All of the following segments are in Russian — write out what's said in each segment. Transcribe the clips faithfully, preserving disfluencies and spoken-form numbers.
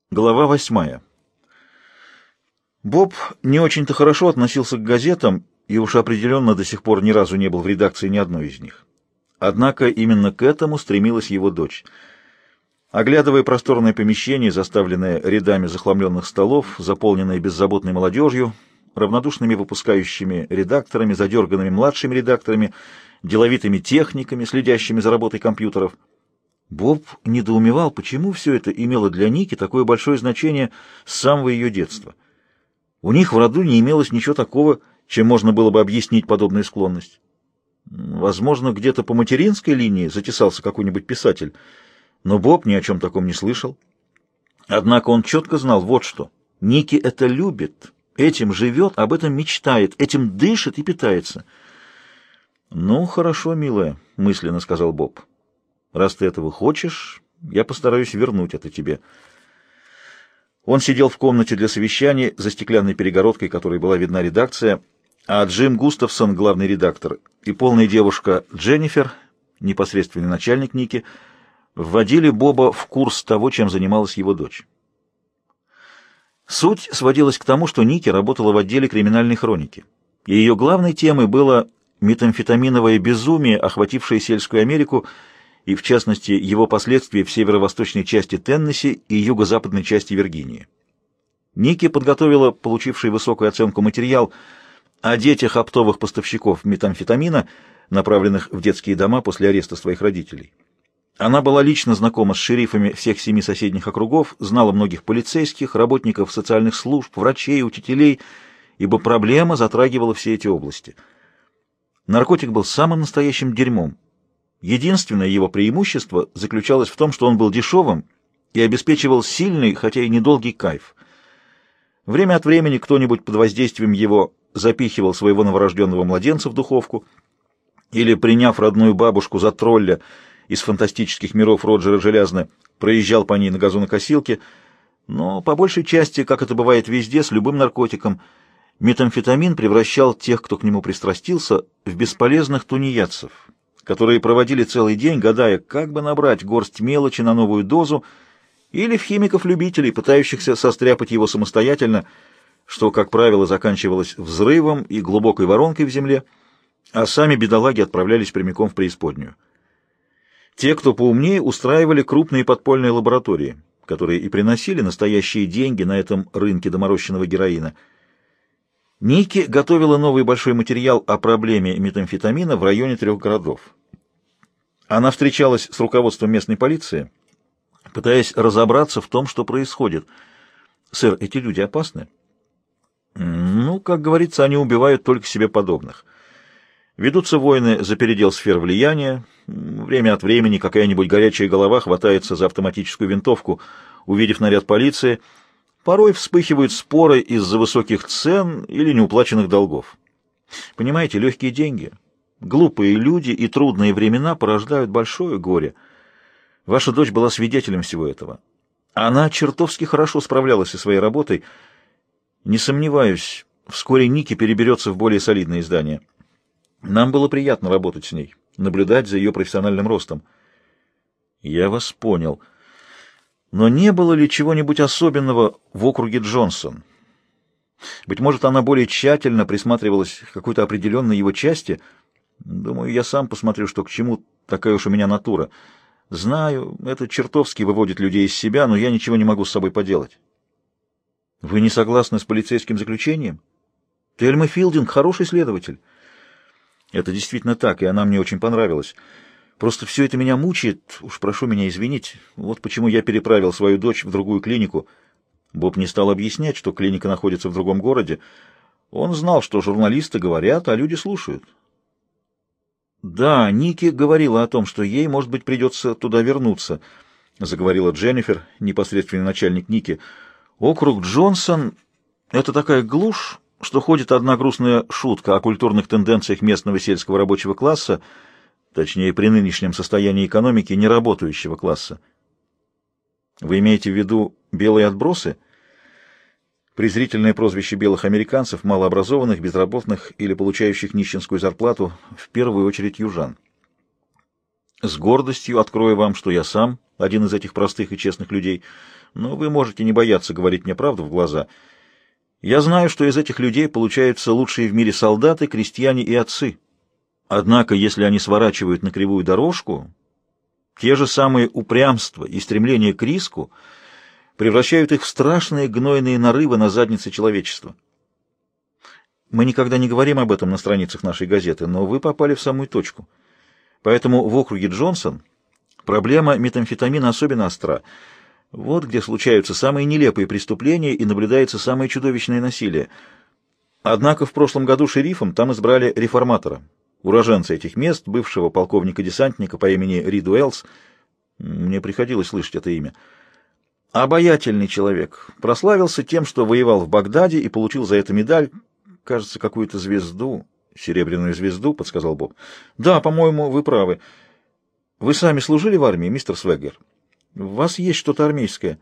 Глава восьмая. Боб не очень-то хорошо относился к газетам и уж определенно до сих пор ни разу не был в редакции ни одной из них. Однако именно к этому стремилась его дочь. Оглядывая просторное помещение, заставленное рядами захламленных столов, заполненное беззаботной молодежью, равнодушными выпускающими редакторами, задерганными младшими редакторами, деловитыми техниками, следящими за работой компьютеров, Боб недоумевал, почему все это имело для Ники такое большое значение с самого ее детства. У них в роду не имелось ничего такого, чем можно было бы объяснить подобную склонность. Возможно, где-то по материнской линии затесался какой-нибудь писатель, но Боб ни о чем таком не слышал. Однако он четко знал вот что. Ники это любит, этим живет, об этом мечтает, этим дышит и питается. «Ну, хорошо, милая», — мысленно сказал Боб. «Раз ты этого хочешь, я постараюсь вернуть это тебе». Он сидел в комнате для совещаний за стеклянной перегородкой, которой была видна редакция, а Джим Густавсон, главный редактор, и полная девушка Дженнифер, непосредственный начальник Ники, вводили Боба в курс того, чем занималась его дочь. Суть сводилась к тому, что Ники работала в отделе криминальной хроники, и ее главной темой было метамфетаминовое безумие, охватившее сельскую Америку, и, в частности, его последствия в северо-восточной части Теннесси и юго-западной части Виргинии. Ники подготовила получивший высокую оценку материал о детях оптовых поставщиков метамфетамина, направленных в детские дома после ареста своих родителей. Она была лично знакома с шерифами всех семи соседних округов, знала многих полицейских, работников социальных служб, врачей, учителей, ибо проблема затрагивала все эти области. Наркотик был самым настоящим дерьмом. Единственное его преимущество заключалось в том, что он был дешевым и обеспечивал сильный, хотя и недолгий кайф. Время от времени кто-нибудь под воздействием его запихивал своего новорожденного младенца в духовку или, приняв родную бабушку за тролля из фантастических миров Роджера Желязно, проезжал по ней на газонокосилке, но по большей части, как это бывает везде, с любым наркотиком, метамфетамин превращал тех, кто к нему пристрастился, в бесполезных тунеядцев, которые проводили целый день, гадая, как бы набрать горсть мелочи на новую дозу, или в химиков-любителей, пытающихся состряпать его самостоятельно, что, как правило, заканчивалось взрывом и глубокой воронкой в земле, а сами бедолаги отправлялись прямиком в преисподнюю. Те, кто поумнее, устраивали крупные подпольные лаборатории, которые и приносили настоящие деньги на этом рынке доморощенного героина. Ники готовила новый большой материал о проблеме метамфетамина в районе трех городов. Она встречалась с руководством местной полиции, пытаясь разобраться в том, что происходит. «Сэр, эти люди опасны?» «Ну, как говорится, они убивают только себе подобных. Ведутся войны за передел сфер влияния. Время от времени какая-нибудь горячая голова хватается за автоматическую винтовку, увидев наряд полиции. Порой вспыхивают споры из-за высоких цен или неуплаченных долгов. Понимаете, легкие деньги, глупые люди и трудные времена порождают большое горе. Ваша дочь была свидетелем всего этого. Она чертовски хорошо справлялась со своей работой. Не сомневаюсь, вскоре Ники переберется в более солидное издание. Нам было приятно работать с ней, наблюдать за ее профессиональным ростом». «Я вас понял. Но не было ли чего-нибудь особенного в округе Джонсон? Быть может, она более тщательно присматривалась к какой-то определенной его части? Думаю, я сам посмотрю, что к чему, такая уж у меня натура. Знаю, это чертовски выводит людей из себя, но я ничего не могу с собой поделать». «Вы не согласны с полицейским заключением? Тельма Филдинг — хороший следователь». «Это действительно так, и она мне очень понравилась. Просто все это меня мучает, уж прошу меня извинить. Вот почему я переправил свою дочь в другую клинику». Боб не стал объяснять, что клиника находится в другом городе. Он знал, что журналисты говорят, а люди слушают. «Да, Ники говорила о том, что ей, может быть, придется туда вернуться», — заговорила Дженнифер, непосредственный начальник Ники. «Округ Джонсон — это такая глушь, что ходит одна грустная шутка о культурных тенденциях местного сельского рабочего класса, точнее, при нынешнем состоянии экономики, неработающего класса». «Вы имеете в виду белые отбросы?» Презрительное прозвище белых американцев, малообразованных, безработных или получающих нищенскую зарплату, в первую очередь южан. С гордостью открою вам, что я сам один из этих простых и честных людей, но вы можете не бояться говорить мне правду в глаза. Я знаю, что из этих людей получаются лучшие в мире солдаты, крестьяне и отцы. Однако, если они сворачивают на кривую дорожку, те же самые упрямство и стремление к риску превращают их в страшные гнойные нарывы на заднице человечества. Мы никогда не говорим об этом на страницах нашей газеты, но вы попали в самую точку. Поэтому в округе Джонсон проблема метамфетамина особенно остра. Вот где случаются самые нелепые преступления и наблюдается самое чудовищное насилие. Однако в прошлом году шерифом там избрали реформатора, уроженца этих мест, бывшего полковника-десантника по имени Рид Уэллс. Мне приходилось слышать это имя. Обаятельный человек. Прославился тем, что воевал в Багдаде и получил за это медаль, кажется, какую-то звезду. «Серебряную звезду», — подсказал Боб. «Да, по-моему, вы правы. Вы сами служили в армии, мистер Свеггер? У вас есть что-то армейское?»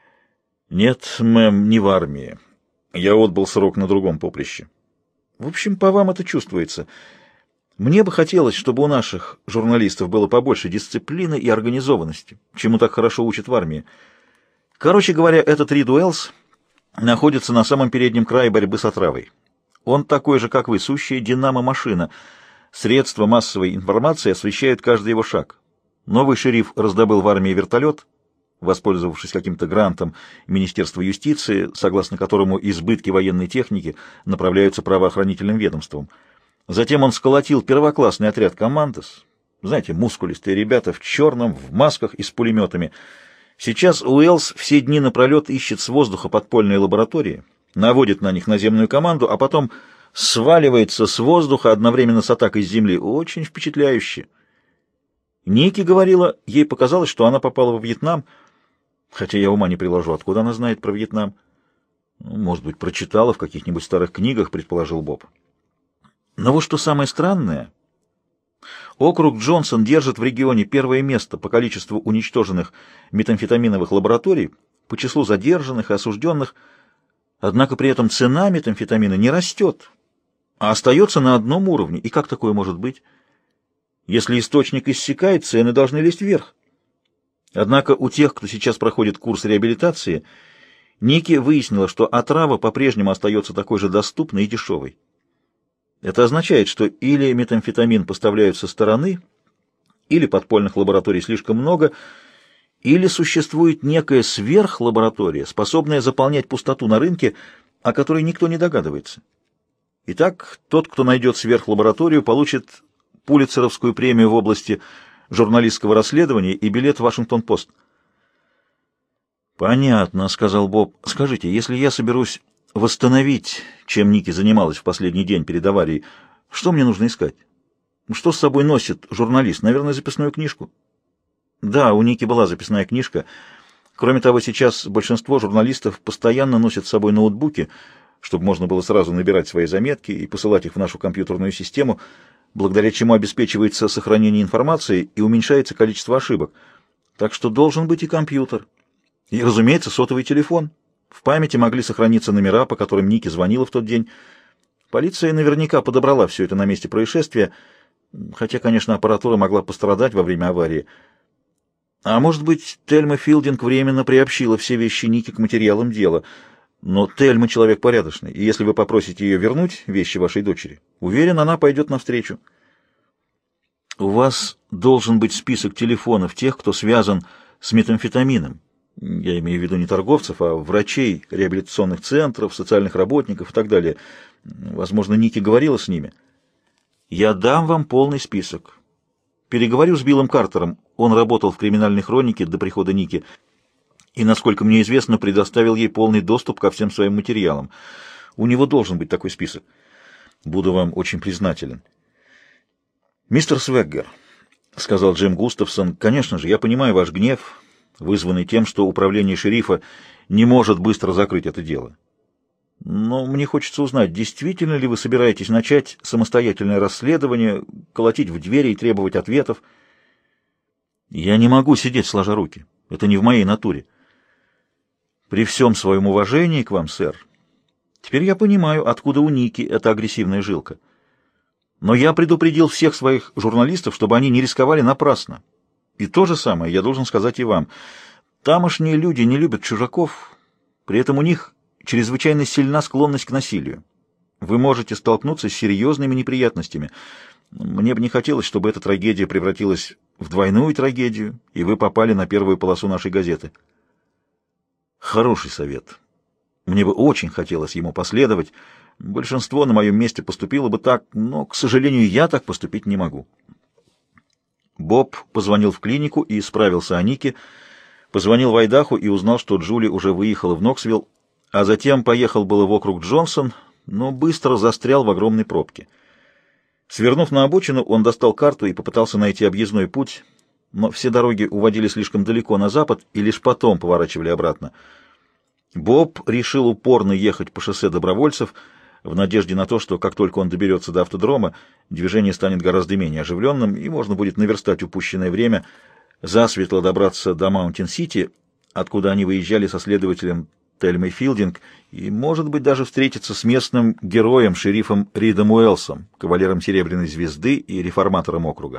«Нет, мэм, не в армии. Я отбыл срок на другом поприще». «В общем, по вам это чувствуется. Мне бы хотелось, чтобы у наших журналистов было побольше дисциплины и организованности, чему так хорошо учат в армии. Короче говоря, этот Рид Уэллс находится на самом переднем крае борьбы с отравой. Он такой же, как вы, сущая динамо-машина. Средства массовой информации освещают каждый его шаг. Новый шериф раздобыл в армии вертолет, воспользовавшись каким-то грантом Министерства юстиции, согласно которому избытки военной техники направляются правоохранительным ведомствам. Затем он сколотил первоклассный отряд «Командос». Знаете, мускулистые ребята в черном, в масках и с пулеметами. Сейчас Уэллс все дни напролет ищет с воздуха подпольные лаборатории, наводит на них наземную команду, а потом сваливается с воздуха одновременно с атакой с земли. Очень впечатляюще. Ники говорила, ей показалось, что она попала во Вьетнам, хотя я ума не приложу, откуда она знает про Вьетнам. Ну, может быть, прочитала в каких-нибудь старых книгах, предположил Боб. Но вот что самое странное, округ Джонсон держит в регионе первое место по количеству уничтоженных метамфетаминовых лабораторий, по числу задержанных и осужденных. Однако при этом цена метамфетамина не растет, а остается на одном уровне. И как такое может быть? Если источник иссякает, цены должны лезть вверх. Однако у тех, кто сейчас проходит курс реабилитации, Ники выяснила, что отрава по-прежнему остается такой же доступной и дешевой. Это означает, что или метамфетамин поставляют со стороны, или подпольных лабораторий слишком много, или существует некая сверхлаборатория, способная заполнять пустоту на рынке, о которой никто не догадывается. Итак, тот, кто найдет сверхлабораторию, получит Пулитцеровскую премию в области журналистского расследования и билет в Вашингтон-Пост. «Понятно», — сказал Боб. «Скажите, если я соберусь восстановить, чем Ники занималась в последний день перед аварией, что мне нужно искать? Что с собой носит журналист? Наверное, записную книжку?» Да, у Ники была записная книжка. Кроме того, сейчас большинство журналистов постоянно носят с собой ноутбуки, чтобы можно было сразу набирать свои заметки и посылать их в нашу компьютерную систему, благодаря чему обеспечивается сохранение информации и уменьшается количество ошибок. Так что должен быть и компьютер. И, разумеется, сотовый телефон. В памяти могли сохраниться номера, по которым Ники звонила в тот день. Полиция наверняка подобрала все это на месте происшествия, хотя, конечно, аппаратура могла пострадать во время аварии. А может быть, Тельма Филдинг временно приобщила все вещи Ники к материалам дела. Но Тельма человек порядочный, и если вы попросите ее вернуть вещи вашей дочери, уверен, она пойдет навстречу. У вас должен быть список телефонов тех, кто связан с метамфетамином. Я имею в виду не торговцев, а врачей, реабилитационных центров, социальных работников и так далее. Возможно, Ники говорила с ними. Я дам вам полный список. Переговорю с Биллом Картером. Он работал в криминальной хронике до прихода Ники и, насколько мне известно, предоставил ей полный доступ ко всем своим материалам. У него должен быть такой список. Буду вам очень признателен. «Мистер Свеггер», — сказал Джим Густавсон, — «конечно же, я понимаю ваш гнев, вызванный тем, что управление шерифа не может быстро закрыть это дело. Но мне хочется узнать, действительно ли вы собираетесь начать самостоятельное расследование, колотить в двери и требовать ответов? Я не могу сидеть сложа руки. Это не в моей натуре. При всем своем уважении к вам, сэр, теперь я понимаю, откуда у Ники эта агрессивная жилка. Но я предупредил всех своих журналистов, чтобы они не рисковали напрасно. И то же самое я должен сказать и вам. Тамошние люди не любят чужаков, при этом у них чрезвычайно сильна склонность к насилию. Вы можете столкнуться с серьезными неприятностями. Мне бы не хотелось, чтобы эта трагедия превратилась в двойную трагедию, и вы попали на первую полосу нашей газеты. Хороший совет. Мне бы очень хотелось ему последовать. Большинство на моем месте поступило бы так, но, к сожалению, я так поступить не могу. Боб позвонил в клинику и справился о Нике, позвонил в Айдахо и узнал, что Джули уже выехала в Ноксвилл, а затем поехал было в округ Джонсон, но быстро застрял в огромной пробке. Свернув на обочину, он достал карту и попытался найти объездной путь, но все дороги уводили слишком далеко на запад и лишь потом поворачивали обратно. Боб решил упорно ехать по шоссе добровольцев, в надежде на то, что как только он доберется до автодрома, движение станет гораздо менее оживленным, и можно будет наверстать упущенное время, засветло добраться до Маунтин-Сити, откуда они выезжали со следователем Тельмой Филдинг, и, может быть, даже встретиться с местным героем, шерифом Ридом Уэллсом, кавалером Серебряной Звезды и реформатором округа.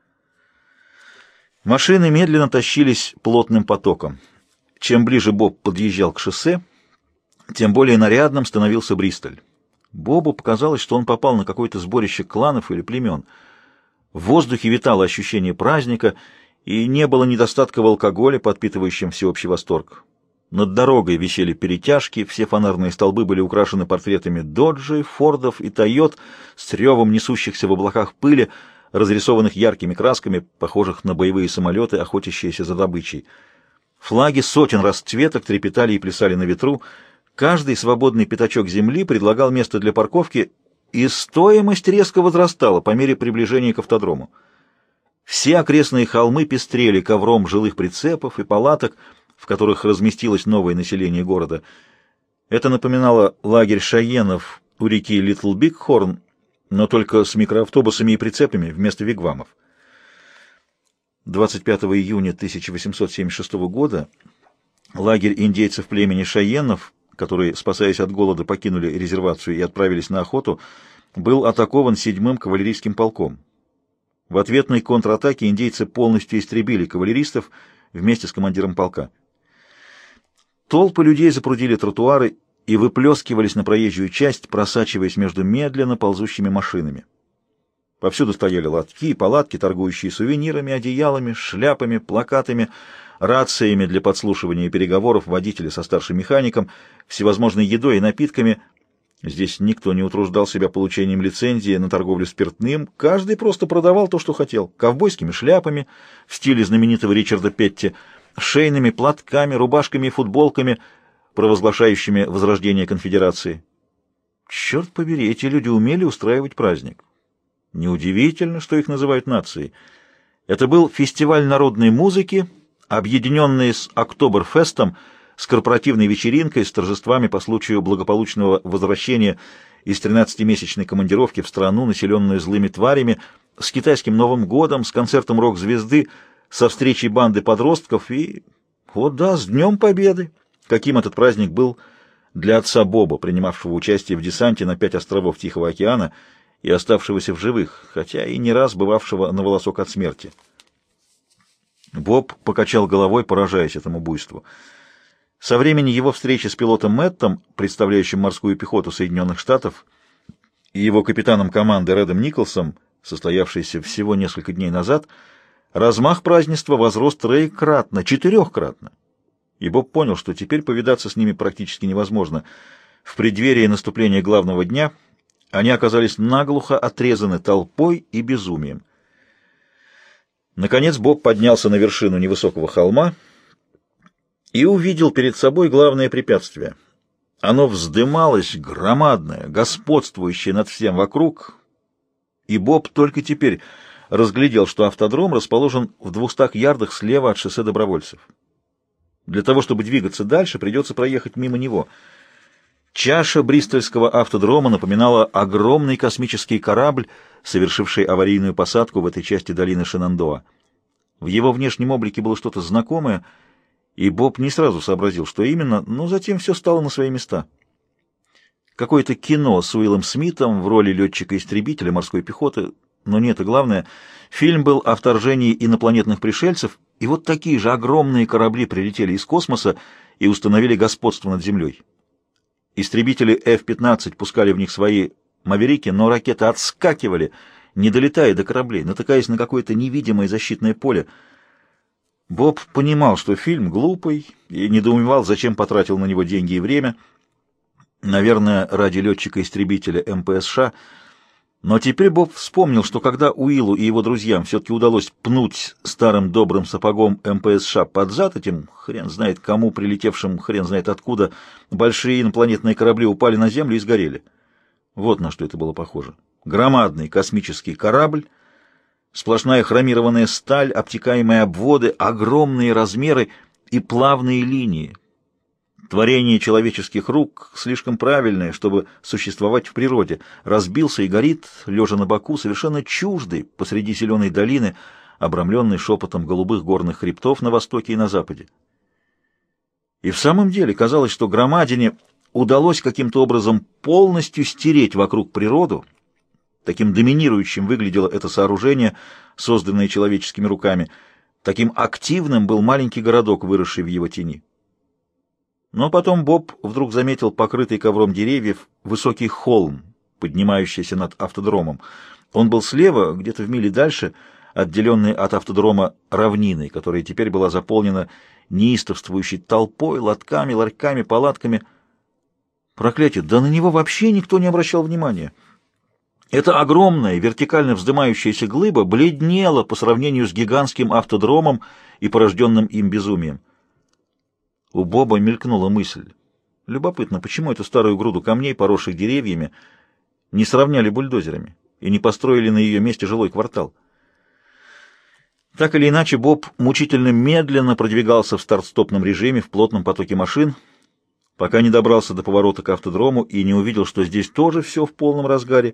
Машины медленно тащились плотным потоком. Чем ближе Боб подъезжал к шоссе, тем более нарядным становился Бристоль. Бобу показалось, что он попал на какое-то сборище кланов или племен. В воздухе витало ощущение праздника, и не было недостатка в алкоголе, подпитывающем всеобщий восторг. Над дорогой висели перетяжки, все фонарные столбы были украшены портретами доджей, фордов и тойот с ревом несущихся в облаках пыли, разрисованных яркими красками, похожих на боевые самолеты, охотящиеся за добычей. Флаги сотен расцветок трепетали и плясали на ветру. Каждый свободный пятачок земли предлагал место для парковки, и стоимость резко возрастала по мере приближения к автодрому. Все окрестные холмы пестрели ковром жилых прицепов и палаток, в которых разместилось новое население города. Это напоминало лагерь шайенов у реки Литл Бигхорн, но только с микроавтобусами и прицепами вместо вигвамов. двадцать пятого июня тысяча восемьсот семьдесят шестого года лагерь индейцев племени шайенов, которые, спасаясь от голода, покинули резервацию и отправились на охоту, был атакован седьмым кавалерийским полком. В ответной контратаке индейцы полностью истребили кавалеристов вместе с командиром полка. Толпы людей запрудили тротуары и выплескивались на проезжую часть, просачиваясь между медленно ползущими машинами. Повсюду стояли лотки и палатки, торгующие сувенирами, одеялами, шляпами, плакатами, рациями для подслушивания переговоров водителя со старшим механиком, всевозможной едой и напитками. Здесь никто не утруждал себя получением лицензии на торговлю спиртным, каждый просто продавал то, что хотел, ковбойскими шляпами в стиле знаменитого Ричарда Петти, шейными платками, рубашками и футболками, провозглашающими возрождение конфедерации. Черт побери, эти люди умели устраивать праздник. Неудивительно, что их называют нацией. Это был фестиваль народной музыки, объединенный с Октоберфестом, с корпоративной вечеринкой, с торжествами по случаю благополучного возвращения из тринадцатимесячной командировки в страну, населенную злыми тварями, с китайским Новым годом, с концертом рок-звезды, со встречей банды подростков и, о да, с Днем Победы, каким этот праздник был для отца Боба, принимавшего участие в десанте на пять островов Тихого океана и оставшегося в живых, хотя и не раз бывавшего на волосок от смерти. Боб покачал головой, поражаясь этому буйству. Со времени его встречи с пилотом Мэттом, представляющим морскую пехоту Соединенных Штатов, и его капитаном команды Редом Николсом, состоявшейся всего несколько дней назад, размах празднества возрос троекратно, четырехкратно. И Боб понял, что теперь повидаться с ними практически невозможно. В преддверии наступления главного дня они оказались наглухо отрезаны толпой и безумием. Наконец Боб поднялся на вершину невысокого холма и увидел перед собой главное препятствие. Оно вздымалось, громадное, господствующее над всем вокруг, и Боб только теперь разглядел, что автодром расположен в двухстах ярдах слева от шоссе добровольцев. Для того, чтобы двигаться дальше, придется проехать мимо него. Чаша бристольского автодрома напоминала огромный космический корабль, совершивший аварийную посадку в этой части долины Шенандоа. В его внешнем облике было что-то знакомое, и Боб не сразу сообразил, что именно, но затем все стало на свои места. какое-то кино с Уиллом Смитом в роли летчика-истребителя морской пехоты, но не это главное. Фильм был о вторжении инопланетных пришельцев, и вот такие же огромные корабли прилетели из космоса и установили господство над Землей. Истребители эф пятнадцать пускали в них свои «Маверики», но ракеты отскакивали, не долетая до кораблей, натыкаясь на какое-то невидимое защитное поле. Боб понимал, что фильм глупый, и недоумевал, зачем потратил на него деньги и время. Наверное, ради летчика-истребителя эм пэ эс ша. Но теперь Боб вспомнил, что когда Уиллу и его друзьям все-таки удалось пнуть старым добрым сапогом эм пэ эс ша под зад, этим хрен знает кому, прилетевшим хрен знает откуда, большие инопланетные корабли упали на Землю и сгорели. Вот на что это было похоже. Громадный космический корабль, сплошная хромированная сталь, обтекаемые обводы, огромные размеры и плавные линии. Творение человеческих рук слишком правильное, чтобы существовать в природе. Разбился и горит, лежа на боку, совершенно чуждый посреди зеленой долины, обрамленной шепотом голубых горных хребтов на востоке и на западе. И в самом деле казалось, что громадине удалось каким-то образом полностью стереть вокруг природу. Таким доминирующим выглядело это сооружение, созданное человеческими руками. Таким активным был маленький городок, выросший в его тени. Но потом Боб вдруг заметил покрытый ковром деревьев высокий холм, поднимающийся над автодромом. Он был слева, где-то в миле дальше, отделенный от автодрома равниной, которая теперь была заполнена неистовствующей толпой, лотками, ларьками, палатками. Проклятие, да на него вообще никто не обращал внимания. Эта огромная, вертикально вздымающаяся глыба бледнела по сравнению с гигантским автодромом и порожденным им безумием. У Боба мелькнула мысль. Любопытно, почему эту старую груду камней, поросших деревьями, не сравняли бульдозерами и не построили на ее месте жилой квартал? Так или иначе, Боб мучительно медленно продвигался в старт-стопном режиме в плотном потоке машин, пока не добрался до поворота к автодрому и не увидел, что здесь тоже все в полном разгаре.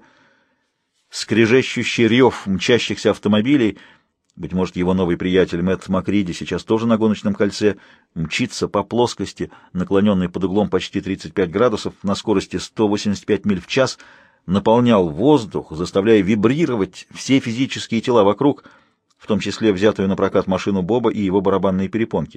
Скрежещущий рев мчащихся автомобилей, быть может, его новый приятель Мэтт Макриди сейчас тоже на гоночном кольце, мчится по плоскости, наклоненной под углом почти тридцать пять градусов, на скорости сто восемьдесят пять миль в час, наполнял воздух, заставляя вибрировать все физические тела вокруг, в том числе взятую на прокат машину Боба и его барабанные перепонки.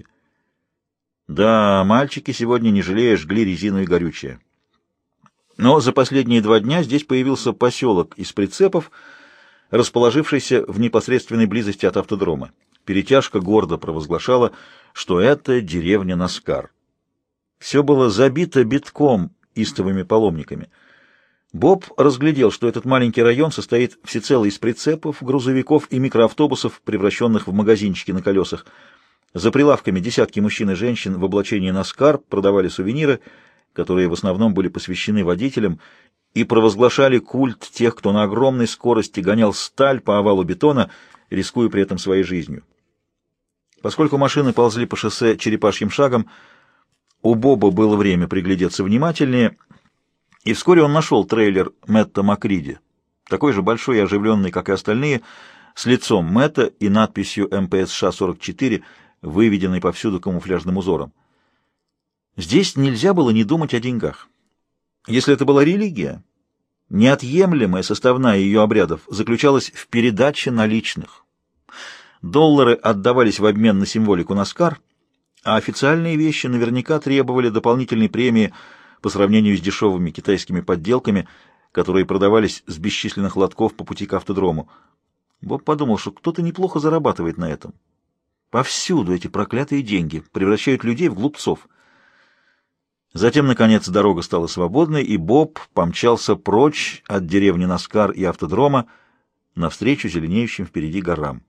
Да, мальчики сегодня, не жалея, жгли резину и горючее. Но за последние два дня здесь появился поселок из прицепов, расположившийся в непосредственной близости от автодрома. Перетяжка гордо провозглашала, что это деревня Наскар. Все было забито битком истовыми паломниками. Боб разглядел, что этот маленький район состоит всецело из прицепов, грузовиков и микроавтобусов, превращенных в магазинчики на колесах. За прилавками десятки мужчин и женщин в облачении Наскар продавали сувениры, которые в основном были посвящены водителям, и провозглашали культ тех, кто на огромной скорости гонял сталь по овалу бетона, рискуя при этом своей жизнью. Поскольку машины ползли по шоссе черепашьим шагом, у Боба было время приглядеться внимательнее, и вскоре он нашел трейлер Мэтта Макриди, такой же большой и оживленный, как и остальные, с лицом Мэтта и надписью эм пэ эс ша сорок четыре, выведенной повсюду камуфляжным узором. Здесь нельзя было не думать о деньгах. Если это была религия, неотъемлемая составная ее обрядов заключалась в передаче наличных. Доллары отдавались в обмен на символику Наскар, а официальные вещи наверняка требовали дополнительной премии по сравнению с дешевыми китайскими подделками, которые продавались с бесчисленных лотков по пути к автодрому. Боб подумал, что кто-то неплохо зарабатывает на этом. Повсюду эти проклятые деньги превращают людей в глупцов. Затем, наконец, дорога стала свободной, и Боб помчался прочь от деревни Наскар и автодрома навстречу зеленеющим впереди горам.